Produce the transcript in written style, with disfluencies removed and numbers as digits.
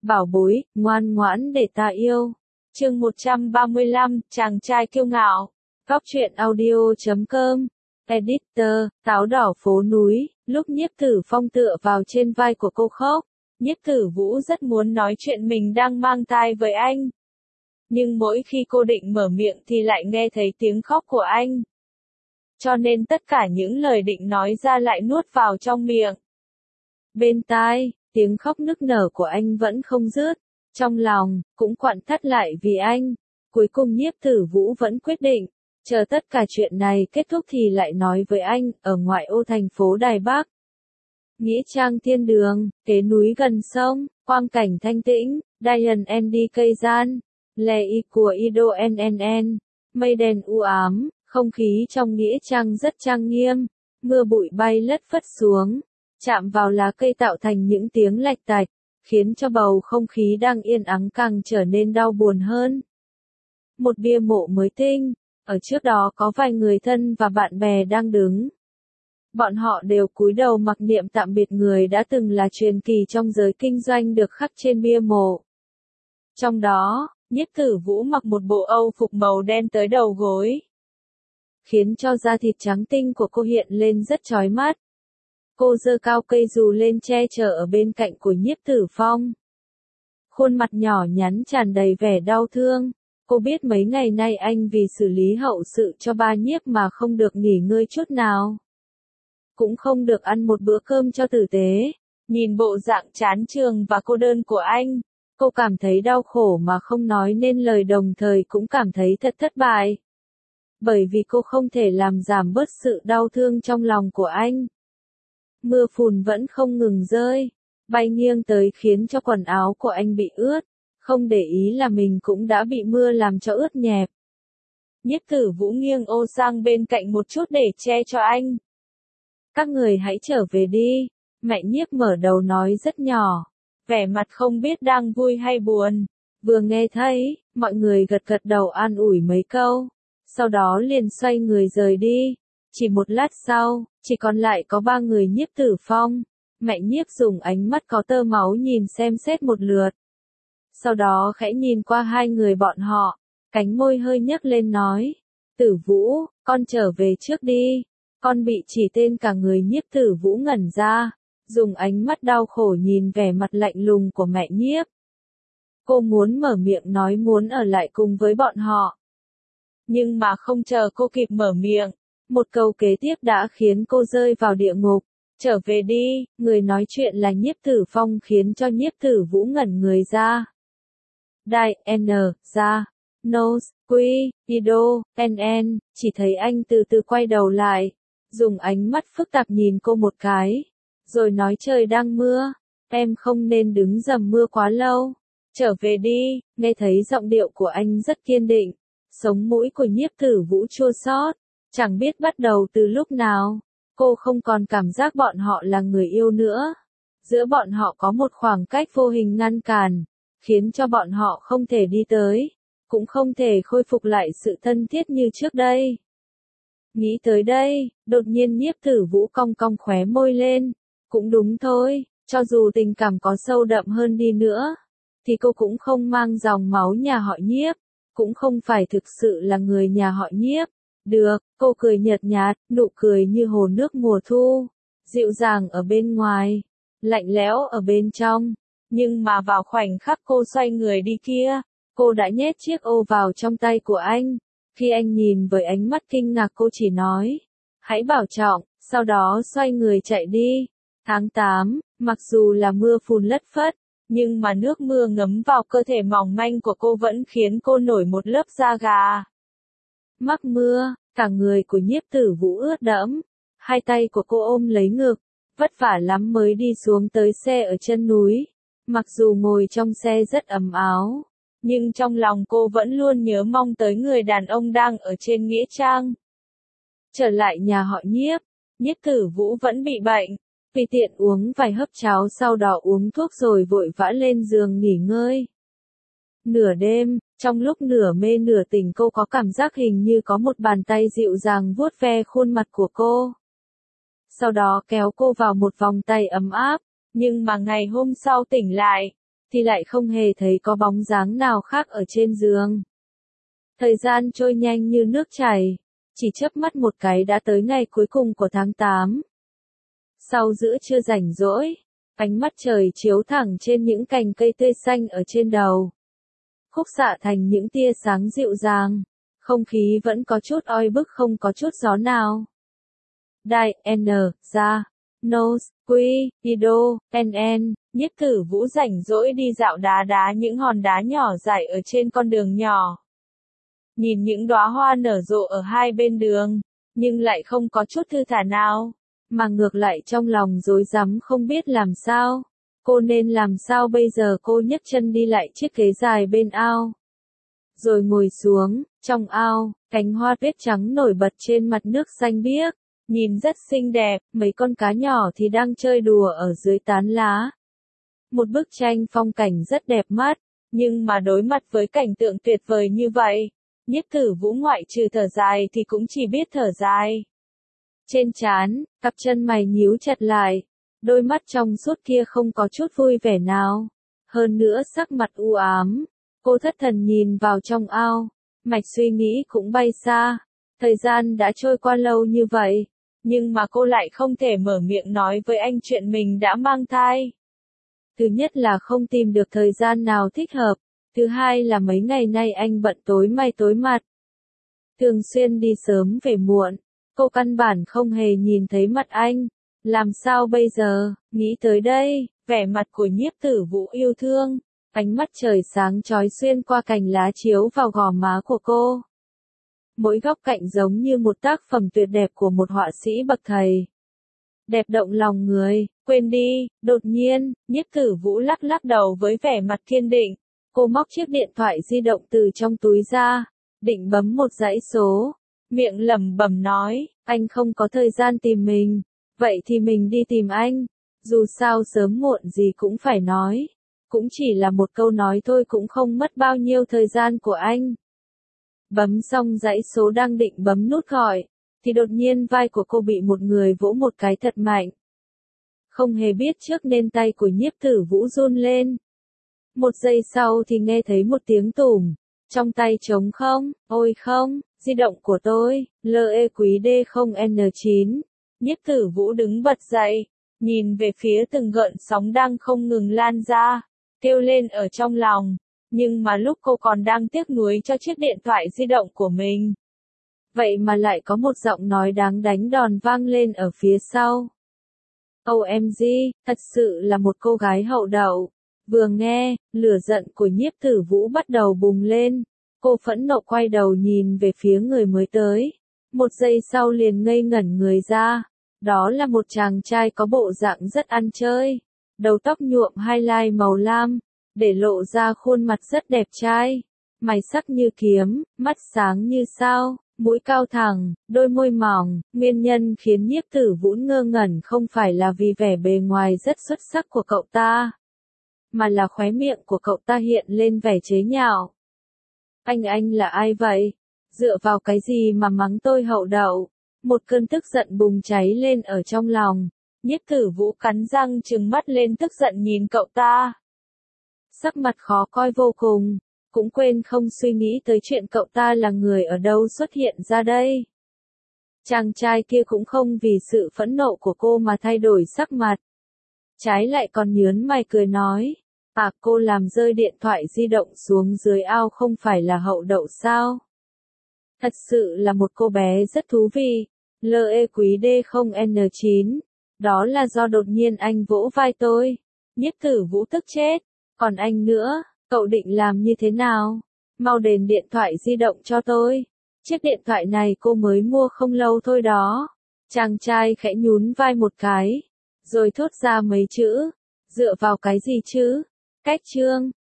bảo bối, ngoan ngoãn để ta yêu. Chương 135, chàng trai kiêu ngạo. Góc truyện audio.com. Editor, táo đỏ phố núi. Lúc Nhiếp Tử Phong tựa vào trên vai của cô khóc, Nhiếp Tử Vũ rất muốn nói chuyện mình đang mang thai với anh. Nhưng mỗi khi cô định mở miệng thì lại nghe thấy tiếng khóc của anh. Cho nên tất cả những lời định nói ra lại nuốt vào trong miệng. Bên tai, tiếng khóc nức nở của anh vẫn không dứt, trong lòng cũng quặn thắt lại vì anh. Cuối cùng Nhiếp Tử Vũ vẫn quyết định, chờ tất cả chuyện này kết thúc thì lại nói với anh, ở ngoại ô thành phố Đài Bắc. Nghĩa trang thiên đường, kế núi gần sông, quang cảnh thanh tĩnh, Dayan ND cây gian, lè y của Ido NNN, mây đen u ám, không khí trong nghĩa trang rất trang nghiêm, mưa bụi bay lất phất xuống, chạm vào lá cây tạo thành những tiếng lạch tạch, khiến cho bầu không khí đang yên ắng càng trở nên đau buồn hơn. Một bia mộ mới tinh, ở trước đó có vài người thân và bạn bè đang đứng. Bọn họ đều cúi đầu mặc niệm tạm biệt người đã từng là truyền kỳ trong giới kinh doanh được khắc trên bia mộ. Trong đó, Nhiếp Tử Vũ mặc một bộ âu phục màu đen tới đầu gối, khiến cho da thịt trắng tinh của cô hiện lên rất chói mắt. Cô giơ cao cây dù lên che chở ở bên cạnh của Nhiếp Tử Phong. Khuôn mặt nhỏ nhắn tràn đầy vẻ đau thương. Cô biết mấy ngày nay anh vì xử lý hậu sự cho ba Nhiếp mà không được nghỉ ngơi chút nào. Cũng không được ăn một bữa cơm cho tử tế. Nhìn bộ dạng chán chường và cô đơn của anh, cô cảm thấy đau khổ mà không nói nên lời, đồng thời cũng cảm thấy thật thất bại. Bởi vì cô không thể làm giảm bớt sự đau thương trong lòng của anh. Mưa phùn vẫn không ngừng rơi, bay nghiêng tới khiến cho quần áo của anh bị ướt, không để ý là mình cũng đã bị mưa làm cho ướt nhẹp. Nhiếp Tử Vũ nghiêng ô sang bên cạnh một chút để che cho anh. Các người hãy trở về đi, mẹ Nhiếp mở đầu nói rất nhỏ, vẻ mặt không biết đang vui hay buồn. Vừa nghe thấy, mọi người gật gật đầu an ủi mấy câu, sau đó liền xoay người rời đi. Chỉ một lát sau, chỉ còn lại có ba người Nhiếp Tử Phong. Mẹ Nhiếp dùng ánh mắt có tơ máu nhìn xem xét một lượt. Sau đó khẽ nhìn qua hai người bọn họ, cánh môi hơi nhấc lên nói, Tử Vũ, con trở về trước đi. Con bị chỉ tên cả người. Nhiếp Tử Vũ ngẩn ra, dùng ánh mắt đau khổ nhìn vẻ mặt lạnh lùng của mẹ Nhiếp. Cô muốn mở miệng nói muốn ở lại cùng với bọn họ. Nhưng mà không chờ cô kịp mở miệng, một câu kế tiếp đã khiến cô rơi vào địa ngục. Trở về đi, người nói chuyện là Nhiếp Tử Phong khiến cho Nhiếp Tử Vũ ngẩn người ra. Đại N, ra, Nose, Quy, Ido, NN, chỉ thấy anh từ từ quay đầu lại, dùng ánh mắt phức tạp nhìn cô một cái, rồi nói trời đang mưa, em không nên đứng dầm mưa quá lâu. Trở về đi, nghe thấy giọng điệu của anh rất kiên định, sống mũi của Nhiếp Tử Vũ chua xót, chẳng biết bắt đầu từ lúc nào, cô không còn cảm giác bọn họ là người yêu nữa. Giữa bọn họ có một khoảng cách vô hình ngăn cản, khiến cho bọn họ không thể đi tới, cũng không thể khôi phục lại sự thân thiết như trước đây. Nghĩ tới đây, đột nhiên Nhiếp Tử Vũ cong cong khóe môi lên. Cũng đúng thôi, cho dù tình cảm có sâu đậm hơn đi nữa, thì cô cũng không mang dòng máu nhà họ Nhiếp, cũng không phải thực sự là người nhà họ Nhiếp. Được, cô cười nhợt nhạt, nụ cười như hồ nước mùa thu, dịu dàng ở bên ngoài, lạnh lẽo ở bên trong. Nhưng mà vào khoảnh khắc cô xoay người đi kia, cô đã nhét chiếc ô vào trong tay của anh. Khi anh nhìn với ánh mắt kinh ngạc cô chỉ nói, hãy bảo trọng, sau đó xoay người chạy đi. Tháng 8, mặc dù là mưa phùn lất phất, nhưng mà nước mưa ngấm vào cơ thể mỏng manh của cô vẫn khiến cô nổi một lớp da gà. Mắc mưa, cả người của Nhiếp Tử Vũ ướt đẫm, hai tay của cô ôm lấy ngực, vất vả lắm mới đi xuống tới xe ở chân núi. Mặc dù ngồi trong xe rất ấm áo, nhưng trong lòng cô vẫn luôn nhớ mong tới người đàn ông đang ở trên nghĩa trang. Trở lại nhà họ Nhiếp, Nhiếp Tử Vũ vẫn bị bệnh, vì tiện uống vài hớp cháo sau đó uống thuốc rồi vội vã lên giường nghỉ ngơi. Nửa đêm, trong lúc nửa mê nửa tỉnh cô có cảm giác hình như có một bàn tay dịu dàng vuốt ve khuôn mặt của cô. Sau đó kéo cô vào một vòng tay ấm áp, nhưng mà ngày hôm sau tỉnh lại, thì lại không hề thấy có bóng dáng nào khác ở trên giường. Thời gian trôi nhanh như nước chảy, chỉ chớp mắt một cái đã tới ngày cuối cùng của tháng 8. Sau giữa trưa rảnh rỗi, ánh mắt trời chiếu thẳng trên những cành cây tươi xanh ở trên đầu. Khúc xạ thành những tia sáng dịu dàng, không khí vẫn có chút oi bức không có chút gió nào. Đại, N, ra, Nose, Quy, Ido, NN, Nhiếp Tử Vũ rảnh rỗi đi dạo đá những hòn đá nhỏ dải ở trên con đường nhỏ. Nhìn những đóa hoa nở rộ ở hai bên đường, nhưng lại không có chút thư thả nào, mà ngược lại trong lòng rối rắm không biết làm sao. Cô nên làm sao bây giờ? Cô nhấc chân đi lại chiếc ghế dài bên ao. Rồi ngồi xuống, trong ao, cánh hoa tuyết trắng nổi bật trên mặt nước xanh biếc, nhìn rất xinh đẹp, mấy con cá nhỏ thì đang chơi đùa ở dưới tán lá. Một bức tranh phong cảnh rất đẹp mắt, nhưng mà đối mặt với cảnh tượng tuyệt vời như vậy, Nhiếp Tử Vũ ngoại trừ thở dài thì cũng chỉ biết thở dài. Trên trán, cặp chân mày nhíu chặt lại, đôi mắt trong suốt kia không có chút vui vẻ nào. Hơn nữa sắc mặt u ám, cô thất thần nhìn vào trong ao, mạch suy nghĩ cũng bay xa. Thời gian đã trôi qua lâu như vậy, nhưng mà cô lại không thể mở miệng nói với anh chuyện mình đã mang thai. Thứ nhất là không tìm được thời gian nào thích hợp, thứ hai là mấy ngày nay anh bận tối may tối mặt. Thường xuyên đi sớm về muộn, cô căn bản không hề nhìn thấy mặt anh. Làm sao bây giờ? Nghĩ tới đây, vẻ mặt của Nhiếp Tử Vũ yêu thương, ánh mắt trời sáng chói xuyên qua cành lá chiếu vào gò má của cô. Mỗi góc cạnh giống như một tác phẩm tuyệt đẹp của một họa sĩ bậc thầy. Đẹp động lòng người, quên đi. Đột nhiên, Nhiếp Tử Vũ lắc lắc đầu với vẻ mặt kiên định. Cô móc chiếc điện thoại di động từ trong túi ra, định bấm một dãy số, miệng lẩm bẩm nói, anh không có thời gian tìm mình, vậy thì mình đi tìm anh, dù sao sớm muộn gì cũng phải nói, cũng chỉ là một câu nói thôi cũng không mất bao nhiêu thời gian của anh. Bấm xong dãy số đang định bấm nút gọi, thì đột nhiên vai của cô bị một người vỗ một cái thật mạnh. Không hề biết trước nên tay của Nhiếp Tử Vũ run lên. Một giây sau thì nghe thấy một tiếng tủm, trong tay trống không, ôi không, di động của tôi, LE quý D0N9. Nhiếp Tử Vũ đứng bật dậy, nhìn về phía từng gợn sóng đang không ngừng lan ra, kêu lên ở trong lòng, nhưng mà lúc cô còn đang tiếc nuối cho chiếc điện thoại di động của mình. Vậy mà lại có một giọng nói đáng đánh đòn vang lên ở phía sau. OMG, thật sự là một cô gái hậu đậu. Vừa nghe, lửa giận của Nhiếp Tử Vũ bắt đầu bùng lên. Cô phẫn nộ quay đầu nhìn về phía người mới tới. Một giây sau liền ngây ngẩn người ra. Đó là một chàng trai có bộ dạng rất ăn chơi. Đầu tóc nhuộm highlight màu lam, để lộ ra khuôn mặt rất đẹp trai. Mày sắc như kiếm, mắt sáng như sao, mũi cao thẳng, đôi môi mỏng. Nguyên nhân khiến Nhiếp Tử Vũ ngơ ngẩn không phải là vì vẻ bề ngoài rất xuất sắc của cậu ta, mà là khóe miệng của cậu ta hiện lên vẻ chế nhạo. Anh là ai vậy? Dựa vào cái gì mà mắng tôi hậu đậu? Một cơn tức giận bùng cháy lên ở trong lòng. Nhiếp Tử Vũ cắn răng trừng mắt lên tức giận nhìn cậu ta. Sắc mặt khó coi vô cùng, cũng quên không suy nghĩ tới chuyện cậu ta là người ở đâu xuất hiện ra đây. Chàng trai kia cũng không vì sự phẫn nộ của cô mà thay đổi sắc mặt. Trái lại còn nhớn mày cười nói. Cô làm rơi điện thoại di động xuống dưới ao không phải là hậu đậu sao? Thật sự là một cô bé rất thú vị. LE quý D0N9. Đó là do đột nhiên anh vỗ vai tôi. Nhiếp Tử Vũ tức chết. Còn anh nữa, cậu định làm như thế nào? Mau đền điện thoại di động cho tôi. Chiếc điện thoại này cô mới mua không lâu thôi đó. Chàng trai khẽ nhún vai một cái, rồi thốt ra mấy chữ. Dựa vào cái gì chứ? Cách chương